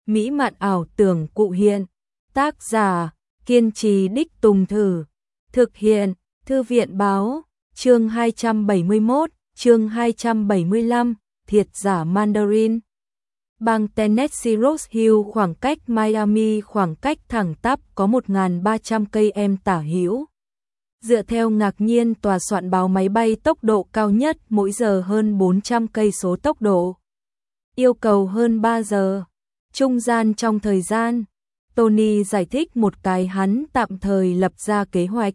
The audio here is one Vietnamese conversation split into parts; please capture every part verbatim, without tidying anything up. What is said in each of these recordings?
mỹ mạn ảo tưởng cụ hiện. Tác giả, kiên trì đích tùng thử. Thực hiện, Thư viện báo, chương hai trăm bảy mươi mốt, chương hai trăm bảy mươi lăm, thiệt giả Mandarin. Bang Tennessee Rose Hill khoảng cách Miami khoảng cách thẳng tắp có một nghìn ba trăm cây em tả hữu. Dựa theo ngạc nhiên tòa soạn báo máy bay tốc độ cao nhất mỗi giờ hơn bốn trăm cây số tốc độ. Yêu cầu hơn ba giờ. Trung gian trong thời gian, Tony giải thích một cái hắn tạm thời lập ra kế hoạch.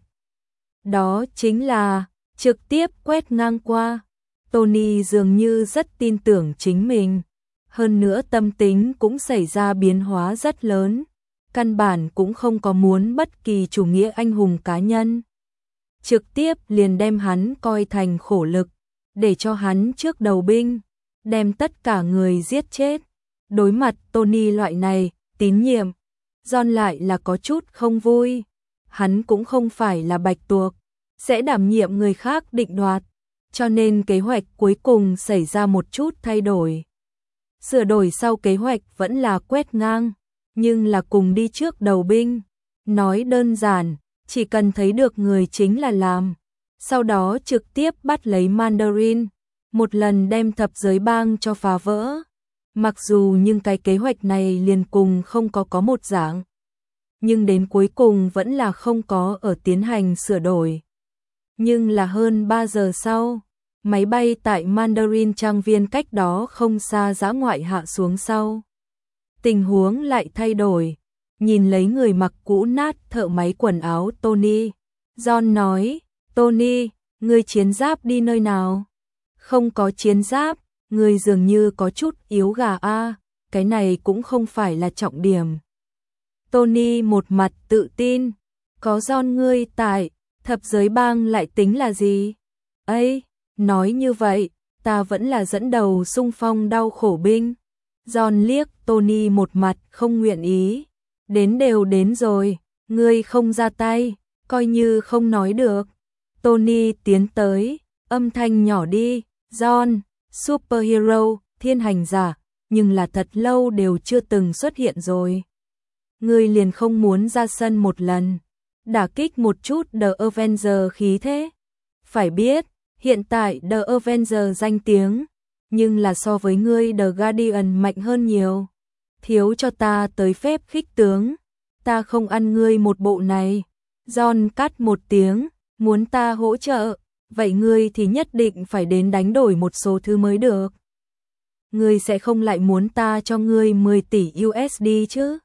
Đó chính là trực tiếp quét ngang qua. Tony dường như rất tin tưởng chính mình. Hơn nữa tâm tính cũng xảy ra biến hóa rất lớn. Căn bản cũng không có muốn bất kỳ chủ nghĩa anh hùng cá nhân. Trực tiếp liền đem hắn coi thành khổ lực, để cho hắn trước đầu binh, đem tất cả người giết chết. Đối mặt Tony loại này, tín nhiệm, John lại là có chút không vui. Hắn cũng không phải là bạch tuộc, sẽ đảm nhiệm người khác định đoạt, cho nên kế hoạch cuối cùng xảy ra một chút thay đổi. Sửa đổi sau kế hoạch vẫn là quét ngang, nhưng là cùng đi trước đầu binh. Nói đơn giản, chỉ cần thấy được người chính là làm. Sau đó trực tiếp bắt lấy Mandarin, một lần đem thập giới bang cho phá vỡ. Mặc dù nhưng cái kế hoạch này liền cùng không có có một dạng, nhưng đến cuối cùng vẫn là không có ở tiến hành sửa đổi. Nhưng là hơn ba giờ sau, máy bay tại Mandarin trang viên cách đó không xa dã ngoại hạ xuống sau. Tình huống lại thay đổi, nhìn lấy người mặc cũ nát thợ máy quần áo Tony. John nói, Tony, ngươi chiến giáp đi nơi nào? Không có chiến giáp, ngươi dường như có chút yếu gà a, cái này cũng không phải là trọng điểm. Tony một mặt tự tin, có John ngươi tại, thập giới bang lại tính là gì? Ây, nói như vậy, ta vẫn là dẫn đầu xung phong đau khổ binh. John liếc Tony một mặt không nguyện ý. Đến đều đến rồi, ngươi không ra tay, coi như không nói được. Tony tiến tới, âm thanh nhỏ đi, John, superhero, thiên hành giả, nhưng là thật lâu đều chưa từng xuất hiện rồi. Ngươi liền không muốn ra sân một lần, đả kích một chút The Avengers khí thế. Phải biết, hiện tại The Avengers danh tiếng, nhưng là so với ngươi The Guardian mạnh hơn nhiều. Thiếu cho ta tới phép khích tướng, ta không ăn ngươi một bộ này. John cắt một tiếng, muốn ta hỗ trợ, vậy ngươi thì nhất định phải đến đánh đổi một số thứ mới được. Ngươi sẽ không lại muốn ta cho ngươi mười tỷ u ét đê chứ?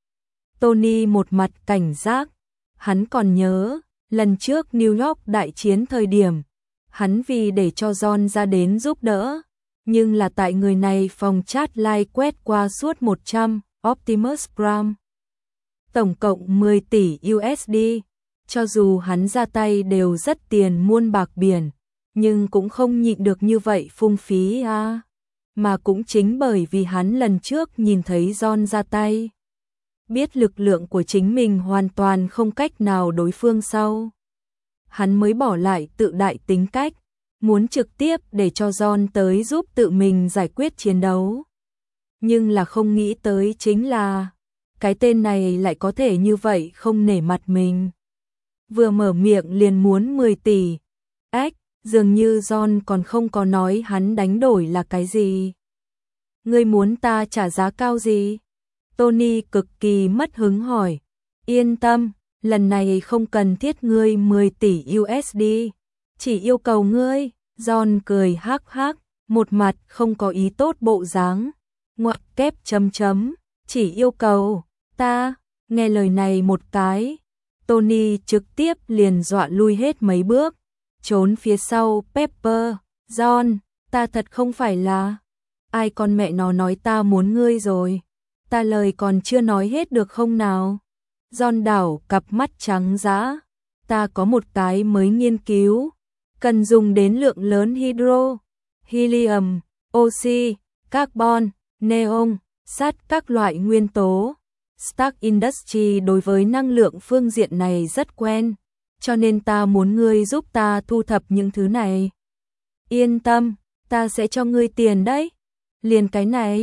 Tony một mặt cảnh giác, hắn còn nhớ, lần trước New York đại chiến thời điểm, hắn vì để cho John ra đến giúp đỡ, nhưng là tại người này phòng chat live quét qua suốt một trăm, Optimus Prime. Tổng cộng mười tỷ u ét đê, cho dù hắn ra tay đều rất tiền muôn bạc biển, nhưng cũng không nhịn được như vậy phung phí à. Mà cũng chính bởi vì hắn lần trước nhìn thấy John ra tay, biết lực lượng của chính mình hoàn toàn không cách nào đối phương sau, hắn mới bỏ lại tự đại tính cách, muốn trực tiếp để cho John tới giúp tự mình giải quyết chiến đấu. Nhưng là không nghĩ tới chính là, cái tên này lại có thể như vậy không nể mặt mình. Vừa mở miệng liền muốn mười tỷ. Ách, dường như John còn không có nói hắn đánh đổi là cái gì. Ngươi muốn ta trả giá cao gì? Tony cực kỳ mất hứng hỏi. Yên tâm, lần này không cần thiết ngươi mười tỷ u ét đê. Chỉ yêu cầu ngươi. John cười hắc hắc, một mặt không có ý tốt bộ dáng. Ngoặc kép chấm chấm, chỉ yêu cầu, ta, nghe lời này một cái. Tony trực tiếp liền dọa lui hết mấy bước, trốn phía sau Pepper. John, ta thật không phải là, ai con mẹ nó nói ta muốn ngươi rồi, ta lời còn chưa nói hết được không nào? John đảo cặp mắt trắng dã, ta có một cái mới nghiên cứu, cần dùng đến lượng lớn hydro, helium, oxy, carbon, neon, sắt các loại nguyên tố. Stark Industries đối với năng lượng phương diện này rất quen, cho nên ta muốn ngươi giúp ta thu thập những thứ này. Yên tâm, ta sẽ cho ngươi tiền đấy. Liền cái này,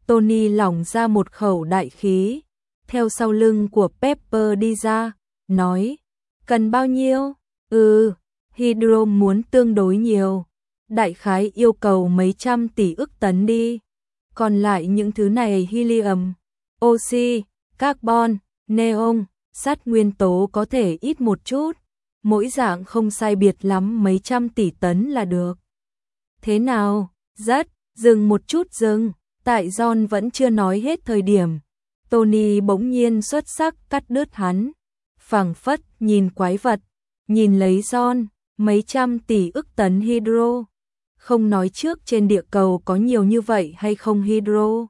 Tony lỏng ra một khẩu đại khí, theo sau lưng của Pepper đi ra, nói, cần bao nhiêu? Ừ, hydro muốn tương đối nhiều, đại khái yêu cầu mấy trăm tỷ ức tấn đi, còn lại những thứ này helium, oxy, carbon, neon, sắt nguyên tố có thể ít một chút, mỗi dạng không sai biệt lắm mấy trăm tỷ tấn là được. Thế nào? Rất, dừng một chút dừng, tại John vẫn chưa nói hết thời điểm. Tony bỗng nhiên xuất sắc cắt đứt hắn, phảng phất nhìn quái vật, nhìn lấy John, mấy trăm tỷ ức tấn hydro. Không nói trước trên địa cầu có nhiều như vậy hay không hydro.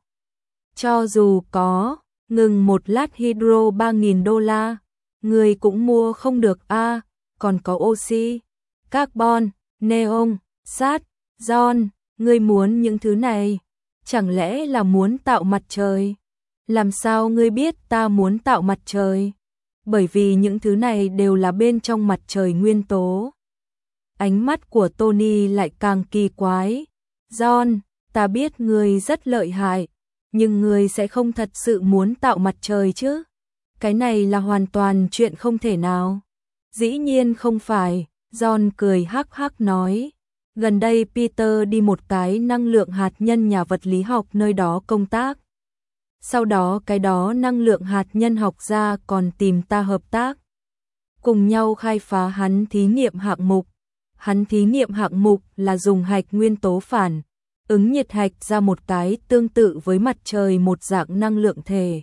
Cho dù có, ngừng một lát hydro ba nghìn đô la, người cũng mua không được a. À, còn có oxy, carbon, neon, sắt, John, ngươi muốn những thứ này, chẳng lẽ là muốn tạo mặt trời? Làm sao ngươi biết ta muốn tạo mặt trời? Bởi vì những thứ này đều là bên trong mặt trời nguyên tố. Ánh mắt của Tony lại càng kỳ quái. John, ta biết ngươi rất lợi hại, nhưng ngươi sẽ không thật sự muốn tạo mặt trời chứ? Cái này là hoàn toàn chuyện không thể nào. Dĩ nhiên không phải, John cười hắc hắc nói. Gần đây Peter đi một cái năng lượng hạt nhân nhà vật lý học nơi đó công tác. Sau đó cái đó năng lượng hạt nhân học ra còn tìm ta hợp tác. Cùng nhau khai phá hắn thí nghiệm hạng mục. Hắn thí nghiệm hạng mục là dùng hạch nguyên tố phản, ứng nhiệt hạch ra một cái tương tự với mặt trời một dạng năng lượng thể.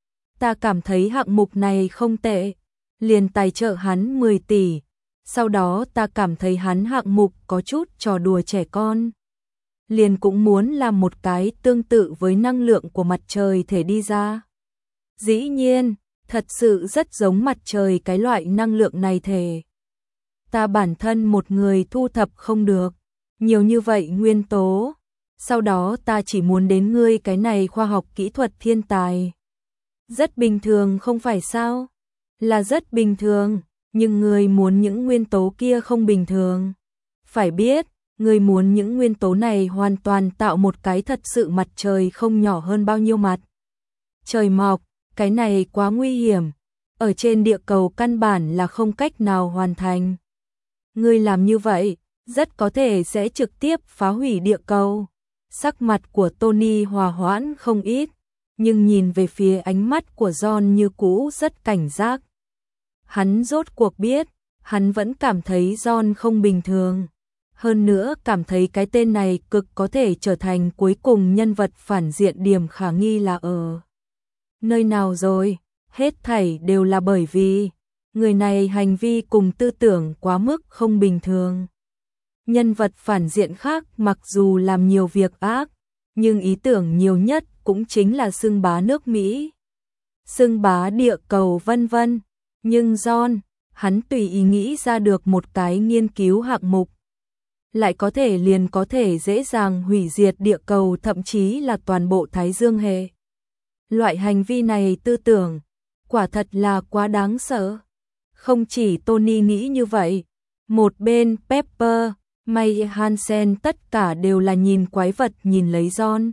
Ta cảm thấy hạng mục này không tệ, liền tài trợ hắn mười tỷ. Sau đó ta cảm thấy hắn hạng mục có chút trò đùa trẻ con. Liền cũng muốn làm một cái tương tự với năng lượng của mặt trời thể đi ra. Dĩ nhiên, thật sự rất giống mặt trời cái loại năng lượng này thể. Ta bản thân một người thu thập không được nhiều như vậy nguyên tố. Sau đó ta chỉ muốn đến ngươi cái này khoa học kỹ thuật thiên tài. Rất bình thường không phải sao? Là rất bình thường, nhưng ngươi muốn những nguyên tố kia không bình thường. Phải biết, ngươi muốn những nguyên tố này hoàn toàn tạo một cái thật sự mặt trời không nhỏ hơn bao nhiêu mặt trời mọc, cái này quá nguy hiểm. Ở trên địa cầu căn bản là không cách nào hoàn thành. Ngươi làm như vậy, rất có thể sẽ trực tiếp phá hủy địa cầu. Sắc mặt của Tony hòa hoãn không ít, nhưng nhìn về phía ánh mắt của John như cũ rất cảnh giác. Hắn rốt cuộc biết, hắn vẫn cảm thấy John không bình thường. Hơn nữa cảm thấy cái tên này cực có thể trở thành cuối cùng nhân vật phản diện điểm khả nghi là ở nơi nào rồi. Hết thảy đều là bởi vì người này hành vi cùng tư tưởng quá mức không bình thường. Nhân vật phản diện khác mặc dù làm nhiều việc ác, nhưng ý tưởng nhiều nhất cũng chính là xưng bá nước Mỹ, xưng bá địa cầu vân vân. Nhưng John, hắn tùy ý nghĩ ra được một cái nghiên cứu hạng mục, lại có thể liền có thể dễ dàng hủy diệt địa cầu, thậm chí là toàn bộ Thái Dương hệ. Loại hành vi này tư tưởng, quả thật là quá đáng sợ. Không chỉ Tony nghĩ như vậy, một bên Pepper, May Hansen tất cả đều là nhìn quái vật nhìn lấy John.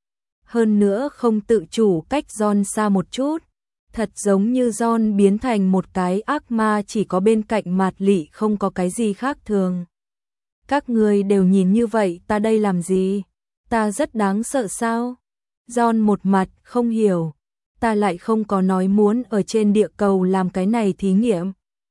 Hơn nữa không tự chủ cách John xa một chút, thật giống như John biến thành một cái ác ma chỉ có bên cạnh Mạt Lị không có cái gì khác thường. Các người đều nhìn như vậy, ta đây làm gì? Ta rất đáng sợ sao? John một mặt không hiểu, ta lại không có nói muốn ở trên địa cầu làm cái này thí nghiệm.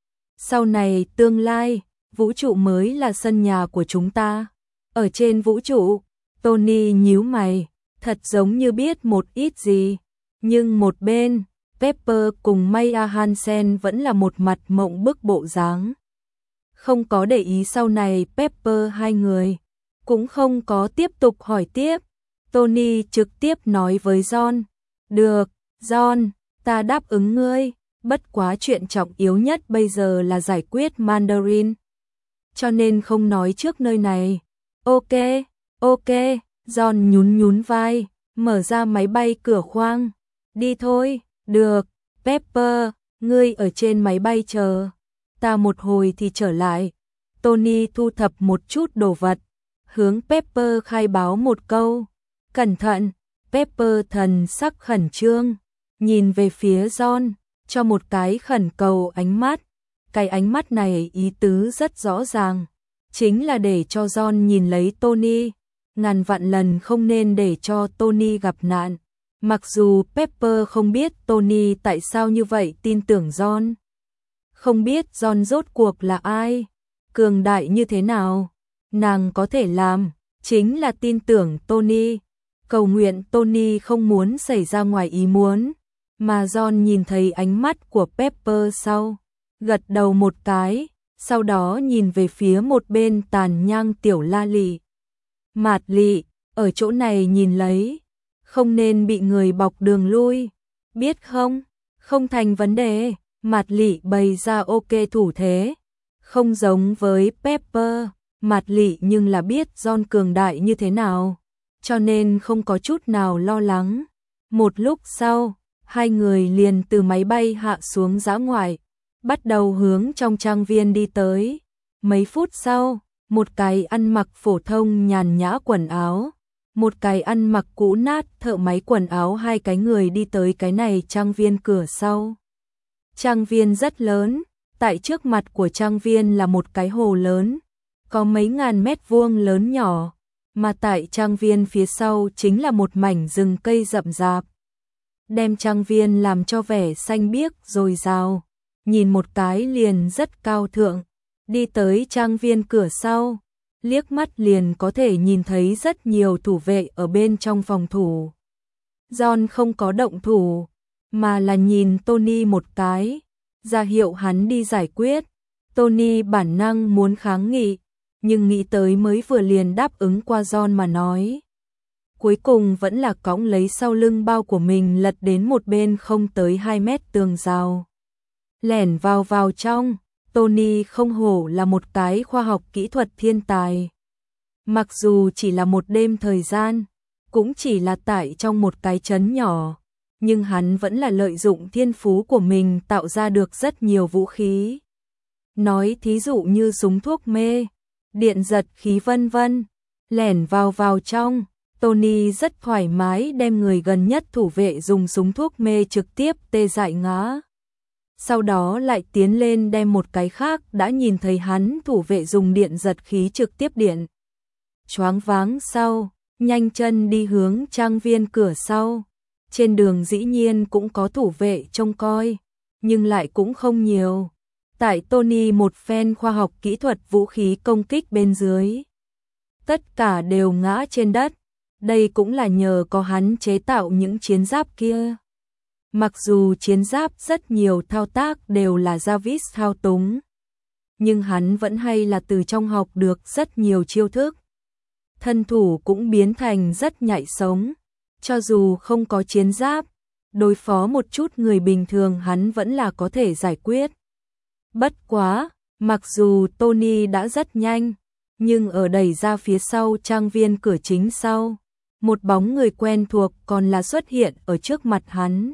Sau này tương lai, vũ trụ mới là sân nhà của chúng ta. Ở trên vũ trụ, Tony nhíu mày, thật giống như biết một ít gì. Nhưng một bên, Pepper cùng Maya Hansen vẫn là một mặt mộng bức bộ dáng. Không có để ý sau này Pepper hai người, cũng không có tiếp tục hỏi tiếp. Tony trực tiếp nói với John, được, John, ta đáp ứng ngươi, bất quá chuyện trọng yếu nhất bây giờ là giải quyết Mandarin. Cho nên không nói trước nơi này. Ok, ok, John nhún nhún vai, mở ra máy bay cửa khoang. Đi thôi, được, Pepper, ngươi ở trên máy bay chờ. Ta một hồi thì trở lại. Tony thu thập một chút đồ vật, hướng Pepper khai báo một câu. Cẩn thận, Pepper thần sắc khẩn trương, nhìn về phía John, cho một cái khẩn cầu ánh mắt. Cái ánh mắt này ý tứ rất rõ ràng, chính là để cho John nhìn lấy Tony, ngàn vạn lần không nên để cho Tony gặp nạn. Mặc dù Pepper không biết Tony tại sao như vậy tin tưởng John, không biết John rốt cuộc là ai, cường đại như thế nào, nàng có thể làm chính là tin tưởng Tony, cầu nguyện Tony không muốn xảy ra ngoài ý muốn. Mà John nhìn thấy ánh mắt của Pepper sau, gật đầu một cái, sau đó nhìn về phía một bên tàn nhang tiểu la lị. Mạt lị, ở chỗ này nhìn lấy, không nên bị người bọc đường lui, biết không? Không thành vấn đề, Mạt lị bày ra ok thủ thế, không giống với Pepper, Mạt lị nhưng là biết John cường đại như thế nào, cho nên không có chút nào lo lắng. Một lúc sau, hai người liền từ máy bay hạ xuống dã ngoại, bắt đầu hướng trong trang viên đi tới. Mấy phút sau, một cái ăn mặc phổ thông nhàn nhã quần áo, một cái ăn mặc cũ nát thợ máy quần áo, hai cái người đi tới cái này trang viên cửa sau. Trang viên rất lớn, tại trước mặt của trang viên là một cái hồ lớn, có mấy ngàn mét vuông lớn nhỏ, mà tại trang viên phía sau chính là một mảnh rừng cây rậm rạp, đem trang viên làm cho vẻ xanh biếc dồi dào, nhìn một cái liền rất cao thượng. Đi tới trang viên cửa sau, liếc mắt liền có thể nhìn thấy rất nhiều thủ vệ ở bên trong phòng thủ. John không có động thủ, mà là nhìn Tony một cái, ra hiệu hắn đi giải quyết. Tony bản năng muốn kháng nghị, nhưng nghĩ tới mới vừa liền đáp ứng qua John mà nói. Cuối cùng vẫn là cõng lấy sau lưng bao của mình lật đến một bên không tới hai mét tường rào. Lẻn vào vào trong, Tony không hổ là một cái khoa học kỹ thuật thiên tài. Mặc dù chỉ là một đêm thời gian, cũng chỉ là tại trong một cái trấn nhỏ, nhưng hắn vẫn là lợi dụng thiên phú của mình tạo ra được rất nhiều vũ khí. Nói thí dụ như súng thuốc mê, điện giật khí vân vân, lẻn vào vào trong, Tony rất thoải mái đem người gần nhất thủ vệ dùng súng thuốc mê trực tiếp tê dại ngã. Sau đó lại tiến lên đem một cái khác đã nhìn thấy hắn thủ vệ dùng điện giật khí trực tiếp điện. Choáng váng sau, nhanh chân đi hướng trang viên cửa sau. Trên đường dĩ nhiên cũng có thủ vệ trông coi, nhưng lại cũng không nhiều. Tại Tony một phen khoa học kỹ thuật vũ khí công kích bên dưới, tất cả đều ngã trên đất. Đây cũng là nhờ có hắn chế tạo những chiến giáp kia. Mặc dù chiến giáp rất nhiều thao tác đều là Jarvis thao túng, nhưng hắn vẫn hay là từ trong học được rất nhiều chiêu thức. Thân thủ cũng biến thành rất nhạy sống, cho dù không có chiến giáp, đối phó một chút người bình thường hắn vẫn là có thể giải quyết. Bất quá, mặc dù Tony đã rất nhanh, nhưng ở đẩy ra phía sau trang viên cửa chính sau, một bóng người quen thuộc còn là xuất hiện ở trước mặt hắn.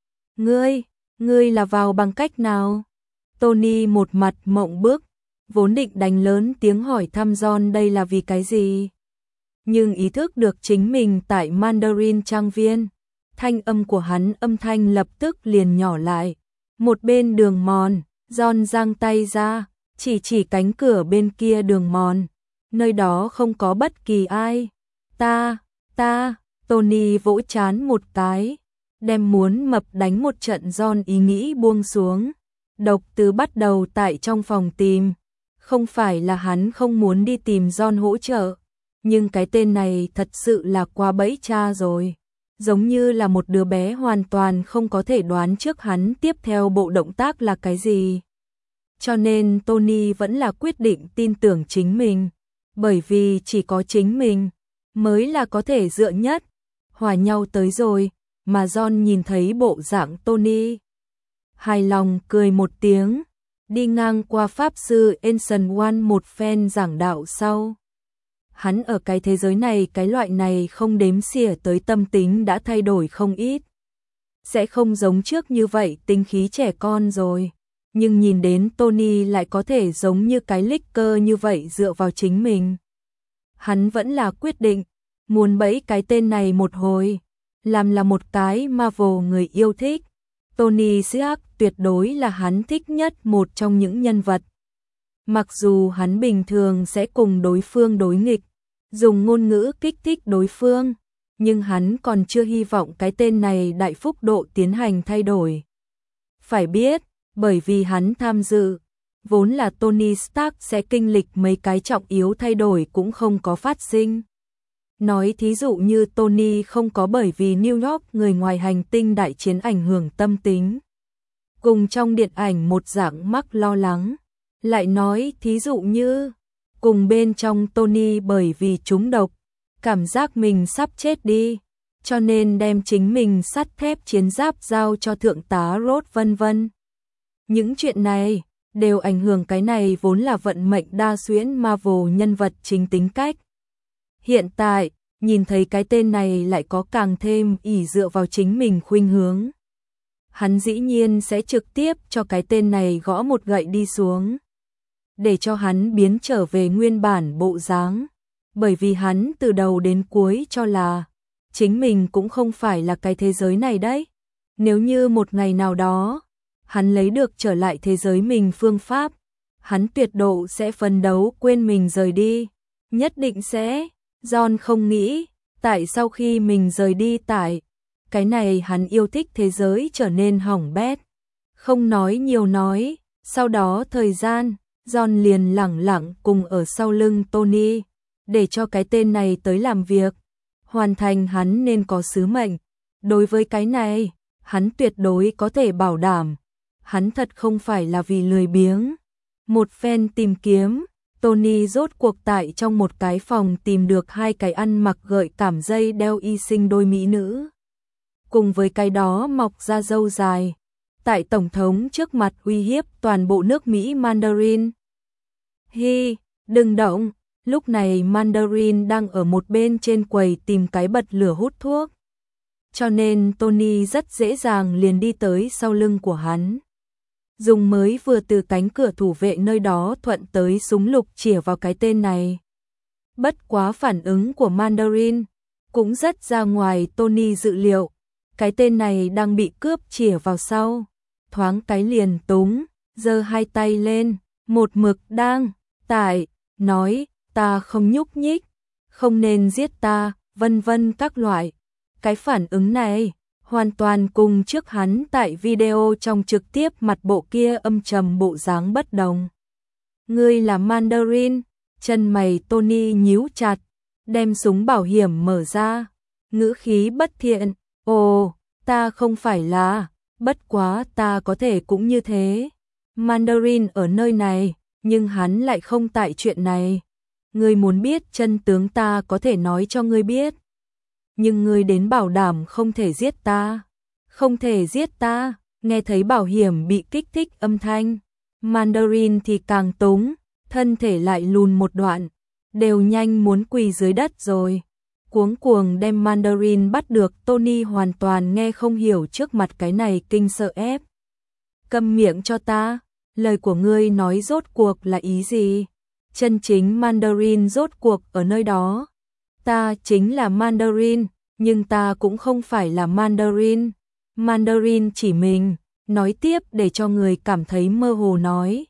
Ngươi, ngươi là vào bằng cách nào? Tony một mặt mộng bức, vốn định đánh lớn tiếng hỏi thăm John đây là vì cái gì. Nhưng ý thức được chính mình tại Mandarin trang viên, thanh âm của hắn âm thanh lập tức liền nhỏ lại. Một bên đường mòn, John giang tay ra, chỉ chỉ cánh cửa bên kia đường mòn, nơi đó không có bất kỳ ai. Ta, ta, Tony vỗ chán một cái, đem muốn mập đánh một trận John ý nghĩ buông xuống. Độc Tứ bắt đầu tại trong phòng tìm, không phải là hắn không muốn đi tìm John hỗ trợ, nhưng cái tên này thật sự là quá bẫy cha rồi, giống như là một đứa bé hoàn toàn không có thể đoán trước hắn tiếp theo bộ động tác là cái gì. Cho nên Tony vẫn là quyết định tin tưởng chính mình, bởi vì chỉ có chính mình mới là có thể dựa nhất. Hòa nhau tới rồi, mà John nhìn thấy bộ dạng Tony, hài lòng cười một tiếng, đi ngang qua Pháp sư Ancient One một phen giảng đạo sau. Hắn ở cái thế giới này cái loại này không đếm xỉa tới tâm tính đã thay đổi không ít. Sẽ không giống trước như vậy tính khí trẻ con rồi, nhưng nhìn đến Tony lại có thể giống như cái licker như vậy dựa vào chính mình. Hắn vẫn là quyết định, muốn bẫy cái tên này một hồi. làm là một cái Marvel người yêu thích, Tony Stark tuyệt đối là hắn thích nhất một trong những nhân vật. Mặc dù hắn bình thường sẽ cùng đối phương đối nghịch, dùng ngôn ngữ kích thích đối phương, nhưng hắn còn chưa hy vọng cái tên này đại phúc độ tiến hành thay đổi. Phải biết, bởi vì hắn tham dự, vốn là Tony Stark sẽ kinh lịch mấy cái trọng yếu thay đổi cũng không có phát sinh. Nói thí dụ như Tony không có bởi vì New York người ngoài hành tinh đại chiến ảnh hưởng tâm tính. Cùng trong điện ảnh một dạng mắc lo lắng. Lại nói thí dụ như, cùng bên trong Tony bởi vì trúng độc, cảm giác mình sắp chết đi, cho nên đem chính mình sắt thép chiến giáp giao cho thượng tá Ross vân vân. Những chuyện này đều ảnh hưởng cái này vốn là vận mệnh đa xuyến Marvel nhân vật chính tính cách. Hiện tại, nhìn thấy cái tên này lại có càng thêm ỷ dựa vào chính mình khuynh hướng. Hắn dĩ nhiên sẽ trực tiếp cho cái tên này gõ một gậy đi xuống, để cho hắn biến trở về nguyên bản bộ dáng. Bởi vì hắn từ đầu đến cuối cho là chính mình cũng không phải là cái thế giới này đấy. Nếu như một ngày nào đó hắn lấy được trở lại thế giới mình phương pháp, hắn tuyệt độ sẽ phấn đấu quên mình rời đi. Nhất định sẽ. John không nghĩ, tại sau khi mình rời đi tại cái này hắn yêu thích thế giới trở nên hỏng bét. Không nói nhiều nói, sau đó thời gian, John liền lẳng lặng cùng ở sau lưng Tony, để cho cái tên này tới làm việc, hoàn thành hắn nên có sứ mệnh. Đối với cái này, hắn tuyệt đối có thể bảo đảm, hắn thật không phải là vì lười biếng. Một phen tìm kiếm, Tony rốt cuộc tại trong một cái phòng tìm được hai cái ăn mặc gợi cảm dây đeo y sinh đôi mỹ nữ. Cùng với cái đó mọc ra râu dài, tại Tổng thống trước mặt uy hiếp toàn bộ nước Mỹ Mandarin. Hi, đừng động, lúc này Mandarin đang ở một bên trên quầy tìm cái bật lửa hút thuốc. Cho nên Tony rất dễ dàng liền đi tới sau lưng của hắn. Dùng mới vừa từ cánh cửa thủ vệ nơi đó thuận tới súng lục chĩa vào cái tên này. Bất quá phản ứng của Mandarin cũng rất ra ngoài Tony dự liệu. Cái tên này đang bị cướp chĩa vào sau, thoáng cái liền túng, giơ hai tay lên, một mực đang tại nói ta không nhúc nhích, không nên giết ta, vân vân các loại. Cái phản ứng này hoàn toàn cùng trước hắn tại video trong trực tiếp mặt bộ kia âm trầm bộ dáng bất đồng. Ngươi là Mandarin, chân mày Tony nhíu chặt, đem súng bảo hiểm mở ra, ngữ khí bất thiện, ồ, ta không phải là, bất quá ta có thể cũng như thế. Mandarin ở nơi này, nhưng hắn lại không tại chuyện này. Ngươi muốn biết chân tướng ta có thể nói cho ngươi biết. Nhưng ngươi đến bảo đảm không thể giết ta. Không thể giết ta, nghe thấy bảo hiểm bị kích thích âm thanh. Mandarin thì càng túng, thân thể lại lùn một đoạn, đều nhanh muốn quỳ dưới đất rồi. Cuống cuồng đem Mandarin bắt được, Tony hoàn toàn nghe không hiểu trước mặt cái này kinh sợ ép. Câm miệng cho ta, lời của ngươi nói rốt cuộc là ý gì? Chân chính Mandarin rốt cuộc ở nơi đó. Ta chính là Mandarin, nhưng ta cũng không phải là Mandarin. Mandarin chỉ mình, nói tiếp để cho người cảm thấy mơ hồ nói.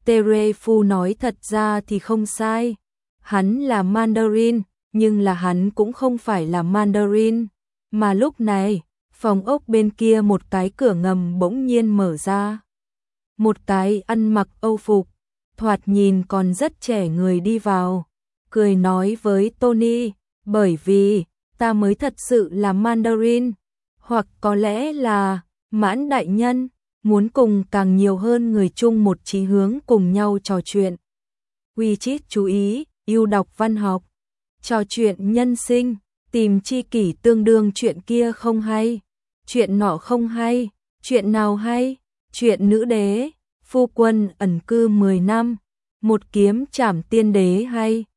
Terefu nói thật ra thì không sai. Hắn là Mandarin, nhưng là hắn cũng không phải là Mandarin. Mà lúc này, phòng ốc bên kia một cái cửa ngầm bỗng nhiên mở ra. Một cái ăn mặc Âu phục, thoạt nhìn còn rất trẻ người đi vào, cười nói với Tony, bởi vì ta mới thật sự là Mandarin, hoặc có lẽ là Mãn đại nhân, muốn cùng càng nhiều hơn người chung một chí hướng cùng nhau trò chuyện. Widget chú ý, yêu đọc văn học, trò chuyện nhân sinh, tìm tri kỷ tương đương chuyện kia không hay, chuyện nọ không hay, chuyện nào hay, chuyện nữ đế, phu quân ẩn cư mười năm, một kiếm trảm tiên đế hay.